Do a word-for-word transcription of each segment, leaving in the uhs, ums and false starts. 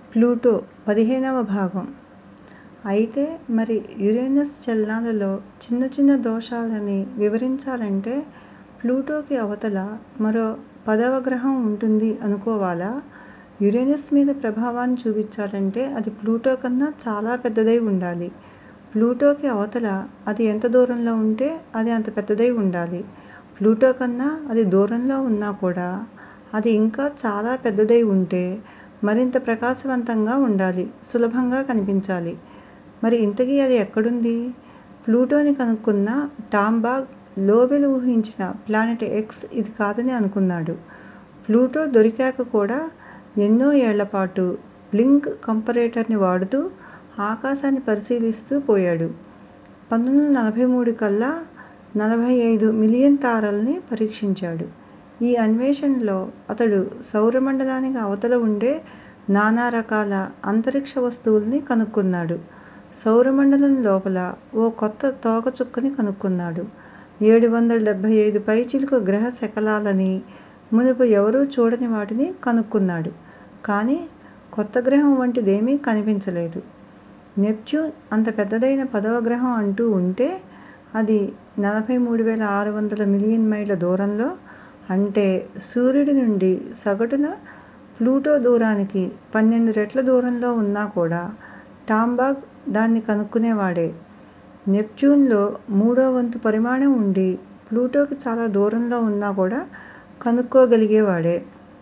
Pluto పదిహేనవ భాగం. అయితే మరి యురేనస్ చలనాలలో చిన్న చిన్న దోషాలని వివరించాలంటే ప్లూటోకి అవతల మరో పదవ గ్రహం ఉంటుంది అనుకోవాలా? యురేనస్ మీద ప్రభావాన్ని చూపించాలంటే అది ప్లూటో కన్నా చాలా పెద్దదై ఉండాలి. ప్లూటోకి అవతల అది ఎంత దూరంలో ఉంటే అది అంత పెద్దదై ఉండాలి. ప్లూటో కన్నా అది దూరంలో ఉన్నా కూడా అది ఇంకా చాలా పెద్దదై ఉంటే మరింత ప్రకాశవంతంగా ఉండాలి, సులభంగా కనిపించాలి. మరి ఇంతకీ అది ఎక్కడుంది? ప్లూటోని కనుక్కున్న టాంబాగ్ లోవెల్ ఊహించిన ప్లానెట్ ఎక్స్ ఇది కాదని అనుకున్నాడు. ప్లూటో దొరికాక కూడా ఎన్నో ఏళ్లపాటు బ్లింక్ కంపరేటర్ని వాడుతూ ఆకాశాన్ని పరిశీలిస్తూ పోయాడు. పంతొమ్మిది వందల నలభై మూడు కల్లా నలభై ఐదు మిలియన్ తారల్ని పరీక్షించాడు. ఈ అన్వేషణలో అతడు సౌరమండలానికి అవతల ఉండే నానా రకాల అంతరిక్ష వస్తువుల్ని కనుక్కున్నాడు. సౌరమండలం లోపల ఓ కొత్త తోకచుక్కని కనుక్కున్నాడు. ఏడు వందల డెబ్బై ఐదు పైచిలుకు గ్రహ శకలాలని, మునుపు ఎవరూ చూడని వాటిని కనుక్కున్నాడు. కానీ కొత్త గ్రహం వంటిదేమీ కనిపించలేదు. నెప్ట్యూన్ అంత పెద్దదైన పదవ గ్రహం అంటూ ఉంటే అది నలభై మూడు వేల ఆరు వందల మిలియన్ మైళ్ళ దూరంలో, అంటే సూర్యుడి నుండి సగటున ప్లూటో దూరానికి పన్నెండు రెట్ల దూరంలో ఉన్నా కూడా టాంబాగ్ దాన్ని కనుక్కునేవాడే. నెప్ట్యూన్లో మూడో వంతు పరిమాణం ఉండి ప్లూటోకి చాలా దూరంలో ఉన్నా కూడా కనుక్కోగలిగేవాడే.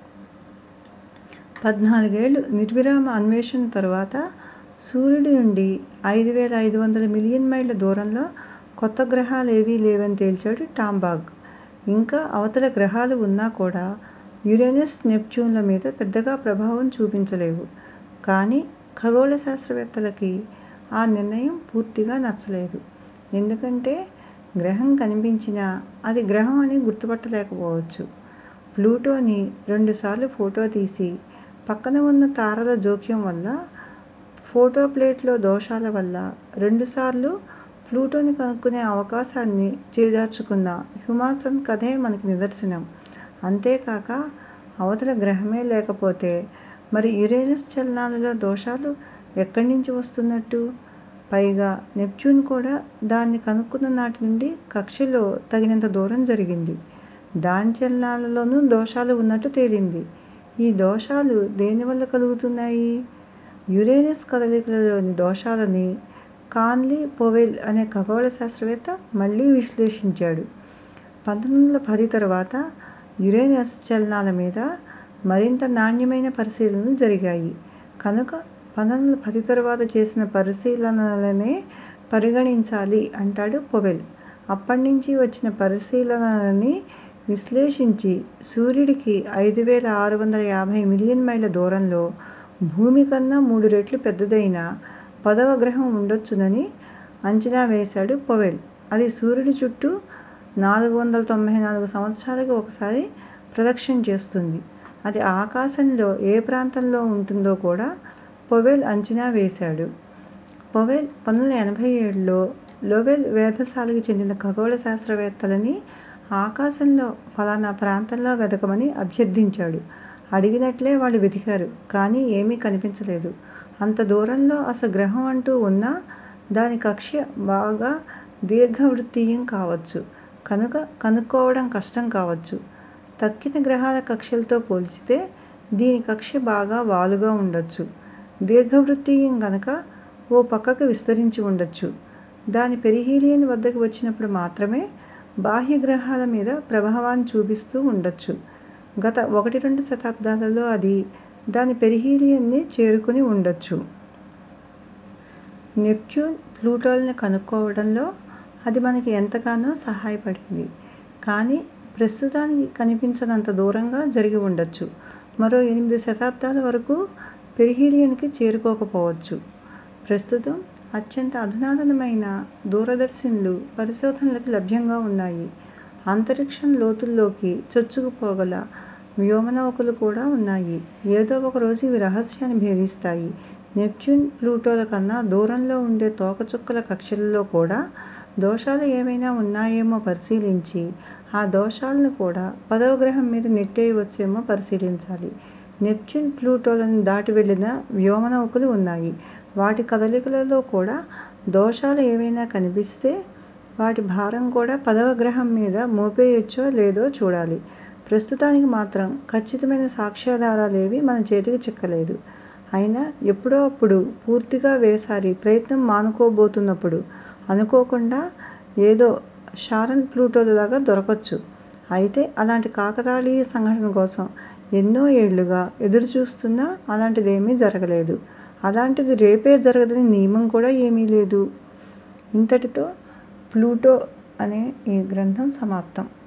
పద్నాలుగేళ్లు నిర్విరామ అన్వేషణ తరువాత సూర్యుడి నుండి ఐదు వేల ఐదు వందల మిలియన్ మైళ్ళ దూరంలో కొత్త గ్రహాలేవీ లేవని తేల్చాడు టాంబాగ్. ఇంకా అవతల గ్రహాలు ఉన్నా కూడా యురేనస్, నెప్ట్యూన్ల మీద పెద్దగా ప్రభావం చూపించలేవు. కానీ ఖగోళ శాస్త్రవేత్తలకి ఆ నిర్ణయం పూర్తిగా నచ్చలేదు. ఎందుకంటే గ్రహం కనిపించినా అది గ్రహం అని గుర్తుపట్టలేకపోవచ్చు. ప్లూటోని రెండుసార్లు ఫోటో తీసి పక్కన ఉన్న తారల జోక్యం వల్ల, ఫోటో ప్లేట్లో దోషాల వల్ల రెండుసార్లు ప్లూటోని కనుక్కునే అవకాశాన్ని చేజార్చుకున్న హ్యూమాసన్ కథే మనకి నిదర్శనం. అంతేకాక అవతల గ్రహమే లేకపోతే మరి యురేనస్ చలనాలలో దోషాలు ఎక్కడి నుంచి వస్తున్నట్టు? పైగా నెప్ట్యూన్ కూడా దాన్ని కనుక్కున్న నాటి నుండి కక్ష్యలో తగినంత దూరం జరిగింది. దాని చలనాలలోనూ దోషాలు ఉన్నట్టు తేలింది. ఈ దోషాలు దేనివల్ల కలుగుతున్నాయి? యురేనస్ కదలికలలోని దోషాలని కాన్లీ పొవెల్ అనే ఖగోళ శాస్త్రవేత్త మళ్లీ విశ్లేషించాడు. పంతొమ్మిది వందల పది తరువాత యురేనస్ చలనాల మీద మరింత నాణ్యమైన పరిశీలనలు జరిగాయి. కనుక పంతొమ్మిది వందల పది తరువాత చేసిన పరిశీలనలనే పరిగణించాలి అంటాడు పొవెల్. అప్పట్నుంచి వచ్చిన పరిశీలనలని విశ్లేషించి సూర్యుడికి ఐదు వేల ఆరు వందల యాభై మిలియన్ మైళ్ళ దూరంలో భూమి కన్నా మూడు రెట్లు పెద్దదైన పదవ గ్రహం ఉండొచ్చునని అంచనా వేశాడు పొవెల్. అది సూర్యుడి చుట్టూ నాలుగు వందల తొంభై నాలుగు సంవత్సరాలకి ఒకసారి ప్రదక్షిణ చేస్తుంది. అది ఆకాశంలో ఏ ప్రాంతంలో ఉంటుందో కూడా పొవెల్ అంచనా వేశాడు. పొవెల్ పంతొమ్మిది వందల ఎనభై ఏడులో లోవెల్ వేధశాలకు చెందిన ఖగోళ శాస్త్రవేత్తలని ఆకాశంలో ఫలానా ప్రాంతంలో వెదకమని అభ్యర్థించాడు. అడిగినట్లే వాళ్ళు వెతికారు. కానీ ఏమీ కనిపించలేదు. అంత దూరంలో అసలు గ్రహం అంటూ ఉన్నా దాని కక్ష్య బాగా దీర్ఘవృత్తీయం కావచ్చు, కనుక కనుక్కోవడం కష్టం కావచ్చు. తక్కిన గ్రహాల కక్ష్యలతో పోల్చితే దీని కక్ష్య బాగా వాలుగా ఉండొచ్చు. దీర్ఘవృత్తీయం గనక ఓ పక్కకి విస్తరించి ఉండొచ్చు. దాని పెరిహీలియన్ వద్దకు వచ్చినప్పుడు మాత్రమే బాహ్య గ్రహాల మీద ప్రభావాన్ని చూపిస్తూ ఉండొచ్చు. గత ఒకటి రెండు శతాబ్దాలలో అది దాని పెరిహీలియన్ని చేరుకుని ఉండొచ్చు. నెప్ట్యూన్, ప్లూటోల్ని కనుక్కోవడంలో అది మనకి ఎంతగానో సహాయపడింది. కానీ ప్రస్తుతానికి కనిపించనంత దూరంగా జరిగి ఉండొచ్చు. మరో ఎనిమిది శతాబ్దాల వరకు పెరిహీలియన్కి చేరుకోకపోవచ్చు. ప్రస్తుతం అత్యంత అధునాతనమైన దూరదర్శినులు పరిశోధనలకి లభ్యంగా ఉన్నాయి. అంతరిక్షం లోతుల్లోకి చొచ్చుకుపోగల వ్యోమనౌకలు కూడా ఉన్నాయి. ఏదో ఒకరోజు ఇవి రహస్యాన్ని భేదిస్తాయి. నెప్ట్యూన్, ప్లూటోల కన్నా దూరంలో ఉండే తోకచుక్కల కక్ష్యలలో కూడా దోషాలు ఏమైనా ఉన్నాయేమో పరిశీలించి ఆ దోషాలను కూడా పదవ గ్రహం మీద నెట్టేయవచ్చేమో పరిశీలించాలి. నెప్ట్యూన్, ప్లూటోలను దాటి వెళ్లిన వ్యోమనౌకలు ఉన్నాయి. వాటి కదలికలలో కూడా దోషాలు ఏవైనా కనిపిస్తే వాటి భారం కూడా పదవ గ్రహం మీద మోపేయొచ్చో లేదో చూడాలి. ప్రస్తుతానికి మాత్రం ఖచ్చితమైన సాక్ష్యాధారాలేవీ మన చేతికి చిక్కలేదు. అయినా ఎప్పుడో అప్పుడు పూర్తిగా వేసారి ప్రయత్నం మానుకోబోతున్నప్పుడు అనుకోకుండా ఏదో షారన్ ప్లూటోలలాగా దొరకొచ్చు. అయితే అలాంటి కాకతాళీయ సంఘటన కోసం ఎన్నో ఏళ్లుగా ఎదురుచూస్తున్నా అలాంటిదేమీ జరగలేదు. అలాంటిది రేపే జరగదని నియమం కూడా ఏమీ లేదు. ఇంతటితో ప్లూటో అనే ఈ గ్రంథం సమాప్తం.